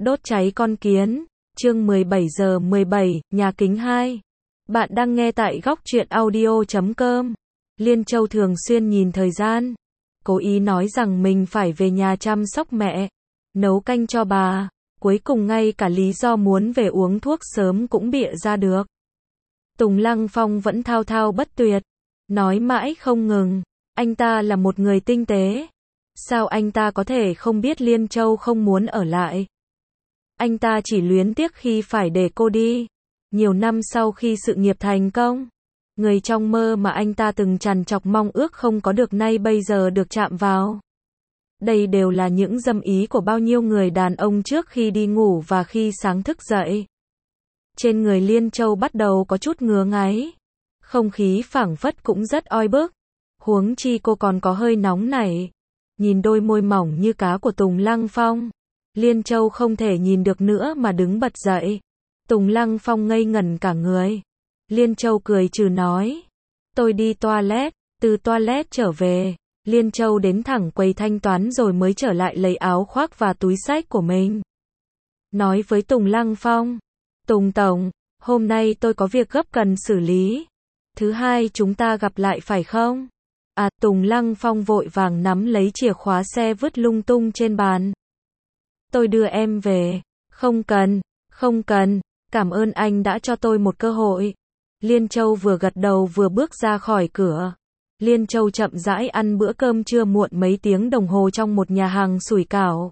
Đốt cháy con kiến. Chương 17:17, nhà kính 2. Bạn đang nghe tại góc truyện audio.com. Liên Châu thường xuyên nhìn thời gian, cố ý nói rằng mình phải về nhà chăm sóc mẹ, nấu canh cho bà. Cuối cùng ngay cả lý do muốn về uống thuốc sớm cũng bịa ra được. Tùng Lăng Phong vẫn thao thao bất tuyệt, nói mãi không ngừng. Anh ta là một người tinh tế. Sao anh ta có thể không biết Liên Châu không muốn ở lại? Anh ta chỉ luyến tiếc khi phải để cô đi. Nhiều năm sau khi sự nghiệp thành công, người trong mơ mà anh ta từng trằn trọc mong ước không có được nay bây giờ được chạm vào. Đây đều là những dâm ý của bao nhiêu người đàn ông trước khi đi ngủ và khi sáng thức dậy. Trên người Liên Châu bắt đầu có chút ngứa ngáy. Không khí phảng phất cũng rất oi bức. Huống chi cô còn có hơi nóng nảy. Nhìn đôi môi mỏng như cá của Tùng Lăng Phong, Liên Châu không thể nhìn được nữa mà đứng bật dậy. Tùng Lăng Phong ngây ngẩn cả người. Liên Châu cười trừ nói: tôi đi toilet. Từ toilet trở về, Liên Châu đến thẳng quầy thanh toán rồi mới trở lại lấy áo khoác và túi xách của mình. Nói với Tùng Lăng Phong: Tùng Tổng, hôm nay tôi có việc gấp cần xử lý. Thứ hai chúng ta gặp lại phải không? À, Tùng Lăng Phong vội vàng nắm lấy chìa khóa xe vứt lung tung trên bàn. Tôi đưa em về. Không cần, không cần, cảm ơn anh đã cho tôi một cơ hội. Liên Châu vừa gật đầu vừa bước ra khỏi cửa. Liên Châu chậm rãi ăn bữa cơm trưa muộn mấy tiếng đồng hồ trong một nhà hàng sủi cảo.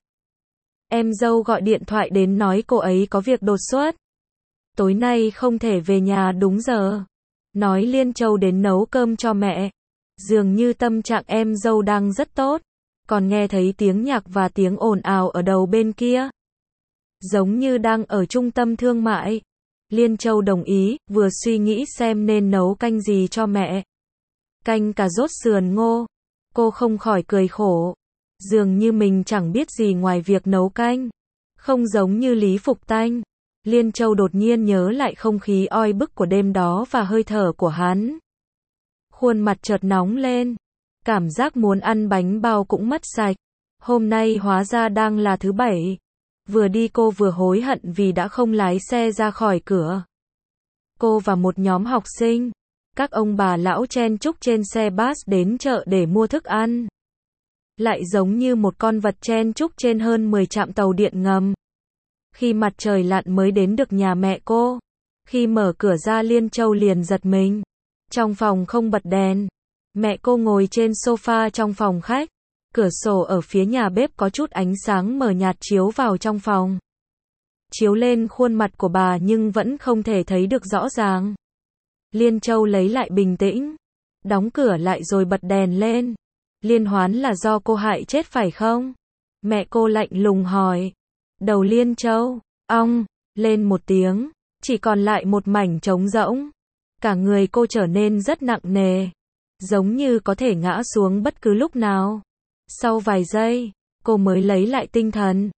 Em dâu gọi điện thoại đến nói cô ấy có việc đột xuất. Tối nay không thể về nhà đúng giờ. Nói Liên Châu đến nấu cơm cho mẹ. Dường như tâm trạng em dâu đang rất tốt. Còn nghe thấy tiếng nhạc và tiếng ồn ào ở đầu bên kia. Giống như đang ở trung tâm thương mại. Liên Châu đồng ý, vừa suy nghĩ xem nên nấu canh gì cho mẹ. Canh cà rốt sườn ngô. Cô không khỏi cười khổ. Dường như mình chẳng biết gì ngoài việc nấu canh. Không giống như Lý Phục Tanh. Liên Châu đột nhiên nhớ lại không khí oi bức của đêm đó và hơi thở của hắn. Khuôn mặt chợt nóng lên. Cảm giác muốn ăn bánh bao cũng mất sạch. Hôm nay hóa ra đang là thứ bảy. Vừa đi cô vừa hối hận vì đã không lái xe ra khỏi cửa. Cô và một nhóm học sinh, các ông bà lão chen chúc trên xe bus đến chợ để mua thức ăn. Lại giống như một con vật chen chúc trên hơn 10 trạm tàu điện ngầm. Khi mặt trời lặn mới đến được nhà mẹ cô. Khi mở cửa ra Liên Châu liền giật mình. Trong phòng không bật đèn. Mẹ cô ngồi trên sofa trong phòng khách. Cửa sổ ở phía nhà bếp có chút ánh sáng mờ nhạt chiếu vào trong phòng. Chiếu lên khuôn mặt của bà nhưng vẫn không thể thấy được rõ ràng. Liên Châu lấy lại bình tĩnh. Đóng cửa lại rồi bật đèn lên. Liên Hoán là do cô hại chết phải không? Mẹ cô lạnh lùng hỏi. Đầu Liên Châu, ong, lên một tiếng. Chỉ còn lại một mảnh trống rỗng. Cả người cô trở nên rất nặng nề. Giống như có thể ngã xuống bất cứ lúc nào. Sau vài giây, cô mới lấy lại tinh thần.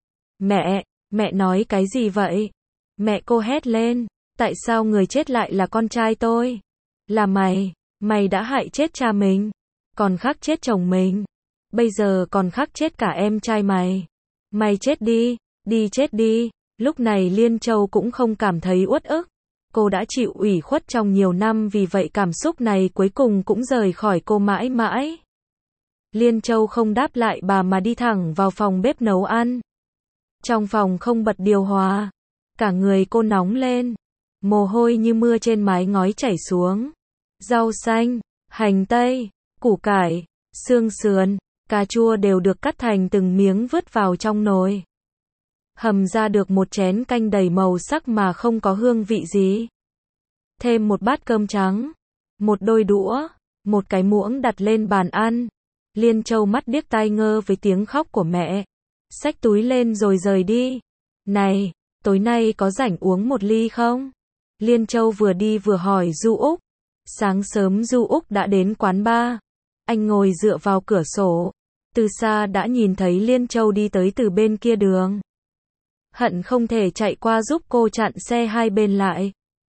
Mẹ nói cái gì vậy? Mẹ cô hét lên. Tại sao người chết lại là con trai tôi? Là mày đã hại chết cha mình. Còn khắc chết chồng mình. Bây giờ còn khắc chết cả em trai mày. Mày chết đi, chết đi. Lúc này Liên Châu cũng không cảm thấy uất ức. Cô đã chịu ủy khuất trong nhiều năm vì vậy cảm xúc này cuối cùng cũng rời khỏi cô mãi mãi. Liên Châu không đáp lại bà mà đi thẳng vào phòng bếp nấu ăn. Trong phòng không bật điều hòa. Cả người cô nóng lên. Mồ hôi như mưa trên mái ngói chảy xuống. Rau xanh, hành tây, củ cải, xương sườn, cà chua đều được cắt thành từng miếng vứt vào trong nồi. Hầm ra được một chén canh đầy màu sắc mà không có hương vị gì. Thêm một bát cơm trắng, một đôi đũa, một cái muỗng đặt lên bàn ăn. Liên Châu mắt điếc tai ngơ với tiếng khóc của mẹ. Xách túi lên rồi rời đi. Này, tối nay có rảnh uống một ly không? Liên Châu vừa đi vừa hỏi Du Úc. Sáng sớm Du Úc đã đến quán bar. Anh ngồi dựa vào cửa sổ. Từ xa đã nhìn thấy Liên Châu đi tới từ bên kia đường. Hận không thể chạy qua giúp cô chặn xe hai bên lại.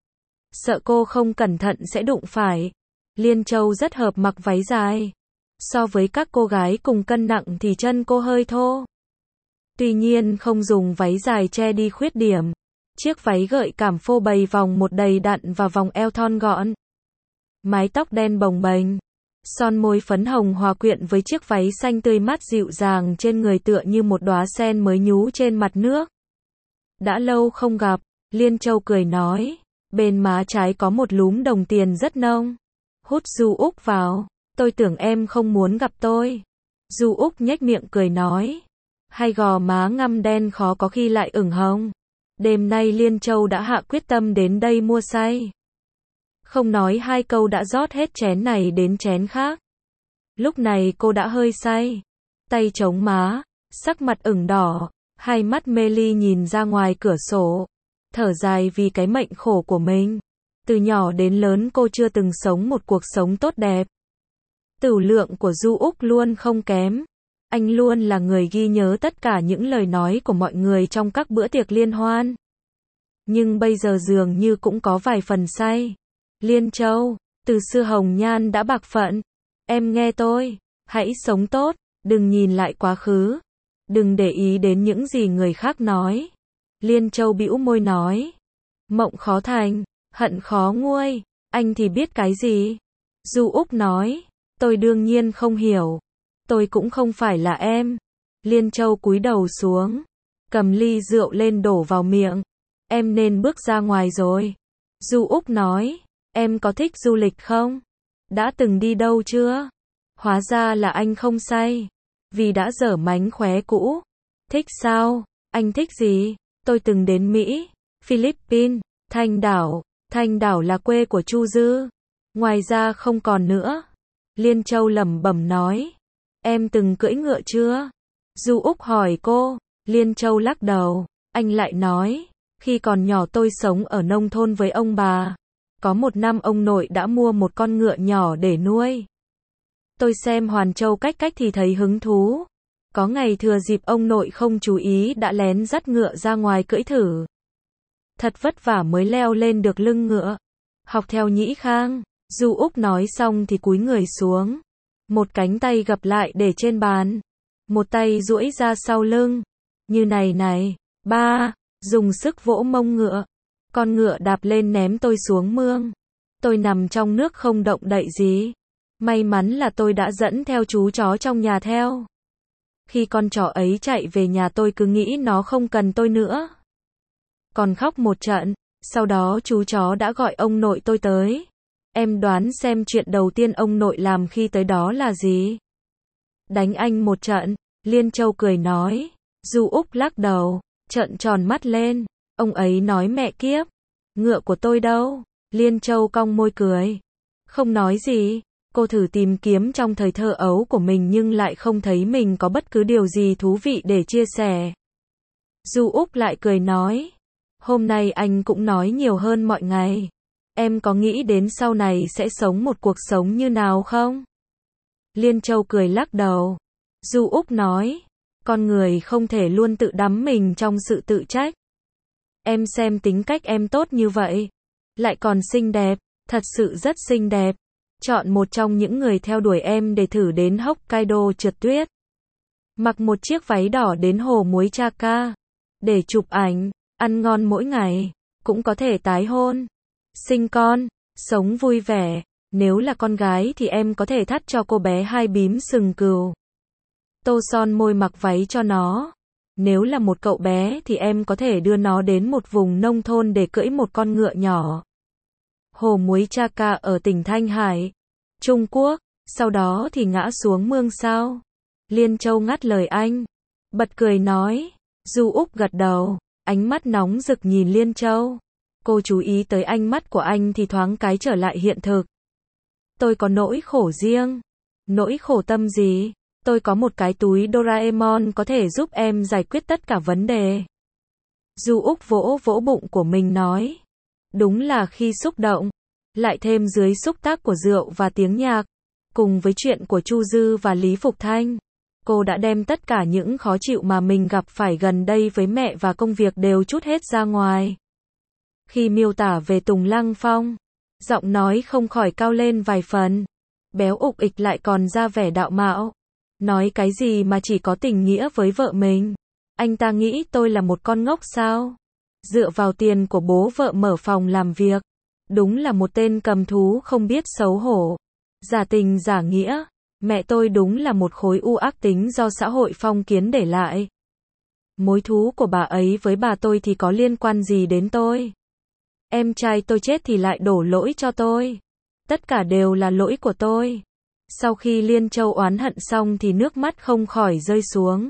Sợ cô không cẩn thận sẽ đụng phải. Liên Châu rất hợp mặc váy dài. So với các cô gái cùng cân nặng thì chân cô hơi thô. Tuy nhiên không dùng váy dài che đi khuyết điểm. Chiếc váy gợi cảm phô bày vòng một đầy đặn và vòng eo thon gọn. Mái tóc đen bồng bềnh. Son môi phấn hồng hòa quyện với chiếc váy xanh tươi mát dịu dàng trên người tựa như một đóa sen mới nhú trên mặt nước. Đã lâu không gặp, Liên Châu cười nói. Bên má trái có một lúm đồng tiền rất nông. Hút Du Úc vào. Tôi tưởng em không muốn gặp tôi. Du Úc nhếch miệng cười nói. Hay gò má ngăm đen khó có khi lại ửng hồng. Đêm nay Liên Châu đã hạ quyết tâm đến đây mua say. Không nói hai câu đã rót hết chén này đến chén khác. Lúc này cô đã hơi say. Tay chống má, sắc mặt ửng đỏ, hai mắt mê ly nhìn ra ngoài cửa sổ. Thở dài vì cái mệnh khổ của mình. Từ nhỏ đến lớn cô chưa từng sống một cuộc sống tốt đẹp. Tửu lượng của Du Úc luôn không kém. Anh luôn là người ghi nhớ tất cả những lời nói của mọi người trong các bữa tiệc liên hoan. Nhưng bây giờ dường như cũng có vài phần say. Liên Châu, từ xưa hồng nhan đã bạc phận. Em nghe tôi, hãy sống tốt, đừng nhìn lại quá khứ. Đừng để ý đến những gì người khác nói. Liên Châu bĩu môi nói. Mộng khó thành, hận khó nguôi, anh thì biết cái gì? Du Úc nói. Tôi đương nhiên không hiểu. Tôi cũng không phải là em. Liên Châu cúi đầu xuống, cầm ly rượu lên đổ vào miệng. Em nên bước ra ngoài rồi. Du Úc nói. Em có thích du lịch không? Đã từng đi đâu chưa? Hóa ra là anh không say. Vì đã dở mánh khóe cũ. Thích sao? Anh thích gì? Tôi từng đến Mỹ, Philippines, Thanh Đảo. Thanh Đảo là quê của Chu Dư. Ngoài ra không còn nữa. Liên Châu lẩm bẩm nói. Em từng cưỡi ngựa chưa? Du Úc hỏi cô. Liên Châu lắc đầu. Anh lại nói. Khi còn nhỏ tôi sống ở nông thôn với ông bà. Có một năm ông nội đã mua một con ngựa nhỏ để nuôi. Tôi xem Hoàn Châu cách thì thấy hứng thú. Có ngày thừa dịp ông nội không chú ý đã lén dắt ngựa ra ngoài cưỡi thử. Thật vất vả mới leo lên được lưng ngựa. Học theo Nhĩ Khang. Du Úc nói xong thì cúi người xuống. Một cánh tay gập lại để trên bàn. Một tay duỗi ra sau lưng. Như này. Ba, dùng sức vỗ mông ngựa. Con ngựa đạp lên ném tôi xuống mương. Tôi nằm trong nước không động đậy gì. May mắn là tôi đã dẫn theo chú chó trong nhà theo. Khi con chó ấy chạy về nhà tôi cứ nghĩ nó không cần tôi nữa. Còn khóc một trận. Sau đó chú chó đã gọi ông nội tôi tới. Em đoán xem chuyện đầu tiên ông nội làm khi tới đó là gì? Đánh anh một trận. Liên Châu cười nói. Du Úc lắc đầu, trợn tròn mắt lên. Ông ấy nói mẹ kiếp. Ngựa của tôi đâu? Liên Châu cong môi cười. Không nói gì. Cô thử tìm kiếm trong thời thơ ấu của mình nhưng lại không thấy mình có bất cứ điều gì thú vị để chia sẻ. Du Úc lại cười nói. Hôm nay anh cũng nói nhiều hơn mọi ngày. Em có nghĩ đến sau này sẽ sống một cuộc sống như nào không? Liên Châu cười lắc đầu. Du Úc nói. Con người không thể luôn tự đắm mình trong sự tự trách. Em xem tính cách em tốt như vậy. Lại còn xinh đẹp. Thật sự rất xinh đẹp. Chọn một trong những người theo đuổi em để thử đến Hokkaido trượt tuyết. Mặc một chiếc váy đỏ đến hồ muối Chaka. Để chụp ảnh, ăn ngon mỗi ngày. Cũng có thể tái hôn. Sinh con, sống vui vẻ. Nếu là con gái thì em có thể thắt cho cô bé 2 bím sừng cừu. Tô son môi mặc váy cho nó. Nếu là một cậu bé thì em có thể đưa nó đến một vùng nông thôn để cưỡi một con ngựa nhỏ. Hồ muối Chaka ở tỉnh Thanh Hải, Trung Quốc, sau đó thì ngã xuống mương sao? Liên Châu ngắt lời anh, bật cười nói. Du Úc gật đầu, ánh mắt nóng rực nhìn Liên Châu. Cô chú ý tới ánh mắt của anh thì thoáng cái trở lại hiện thực. Tôi có nỗi khổ riêng. Nỗi khổ tâm gì? Tôi có một cái túi Doraemon có thể giúp em giải quyết tất cả vấn đề. Du Úc vỗ vỗ bụng của mình nói. Đúng là khi xúc động, lại thêm dưới xúc tác của rượu và tiếng nhạc, cùng với chuyện của Chu Dư và Lý Phục Thanh, cô đã đem tất cả những khó chịu mà mình gặp phải gần đây với mẹ và công việc đều trút hết ra ngoài. Khi miêu tả về Tùng Lăng Phong, giọng nói không khỏi cao lên vài phần. Béo ục ịch lại còn ra vẻ đạo mạo. Nói cái gì mà chỉ có tình nghĩa với vợ mình. Anh ta nghĩ tôi là một con ngốc sao? Dựa vào tiền của bố vợ mở phòng làm việc. Đúng là một tên cầm thú không biết xấu hổ. Giả tình giả nghĩa. Mẹ tôi đúng là một khối u ác tính do xã hội phong kiến để lại. Mối thú của bà ấy với bà tôi thì có liên quan gì đến tôi? Em trai tôi chết thì lại đổ lỗi cho tôi. Tất cả đều là lỗi của tôi. Sau khi Liên Châu oán hận xong thì nước mắt không khỏi rơi xuống.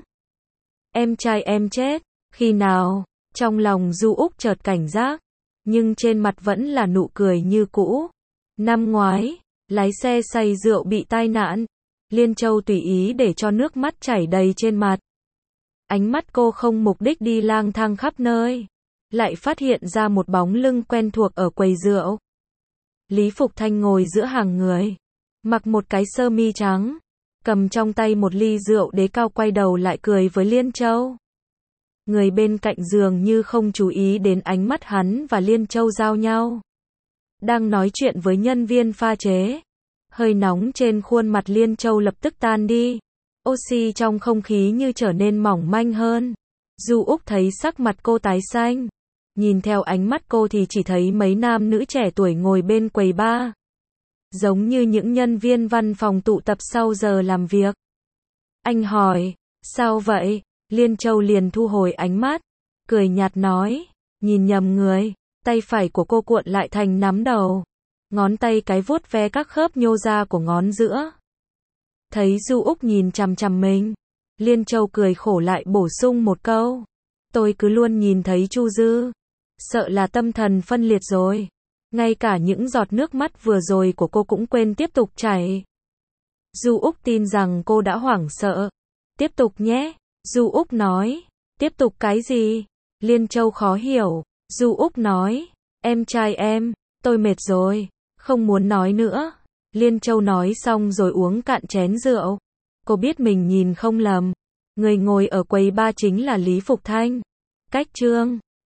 Em trai em chết, khi nào? Trong lòng Du Úc chợt cảnh giác, nhưng trên mặt vẫn là nụ cười như cũ. Năm ngoái, lái xe say rượu bị tai nạn. Liên Châu tùy ý để cho nước mắt chảy đầy trên mặt. Ánh mắt cô không mục đích đi lang thang khắp nơi, lại phát hiện ra một bóng lưng quen thuộc ở quầy rượu. Lý Phục Thanh ngồi giữa hàng người, mặc một cái sơ mi trắng, cầm trong tay một ly rượu đế cao, quay đầu lại cười với Liên Châu. Người bên cạnh dường như không chú ý đến ánh mắt hắn và Liên Châu giao nhau. Đang nói chuyện với nhân viên pha chế. Hơi nóng trên khuôn mặt Liên Châu lập tức tan đi. Oxy trong không khí như trở nên mỏng manh hơn. Du Úc thấy sắc mặt cô tái xanh. Nhìn theo ánh mắt cô thì chỉ thấy mấy nam nữ trẻ tuổi ngồi bên quầy bar. Giống như những nhân viên văn phòng tụ tập sau giờ làm việc. Anh hỏi, sao vậy? Liên Châu liền thu hồi ánh mắt, cười nhạt nói, nhìn nhầm người. Tay phải của cô cuộn lại thành nắm đầu, ngón tay cái vuốt ve các khớp nhô ra của ngón giữa. Thấy Du Úc nhìn chằm chằm mình, Liên Châu cười khổ lại bổ sung một câu, tôi cứ luôn nhìn thấy Chu Dư, sợ là tâm thần phân liệt rồi. Ngay cả những giọt nước mắt vừa rồi của cô cũng quên tiếp tục chảy. Du Úc tin rằng cô đã hoảng sợ. Tiếp tục nhé, Du Úc nói. Tiếp tục cái gì? Liên Châu khó hiểu. Du Úc nói, em trai em, tôi mệt rồi, không muốn nói nữa. Liên Châu nói xong rồi uống cạn chén rượu. Cô biết mình nhìn không lầm. Người ngồi ở quầy bar chính là Lý Phục Thanh. Cách chương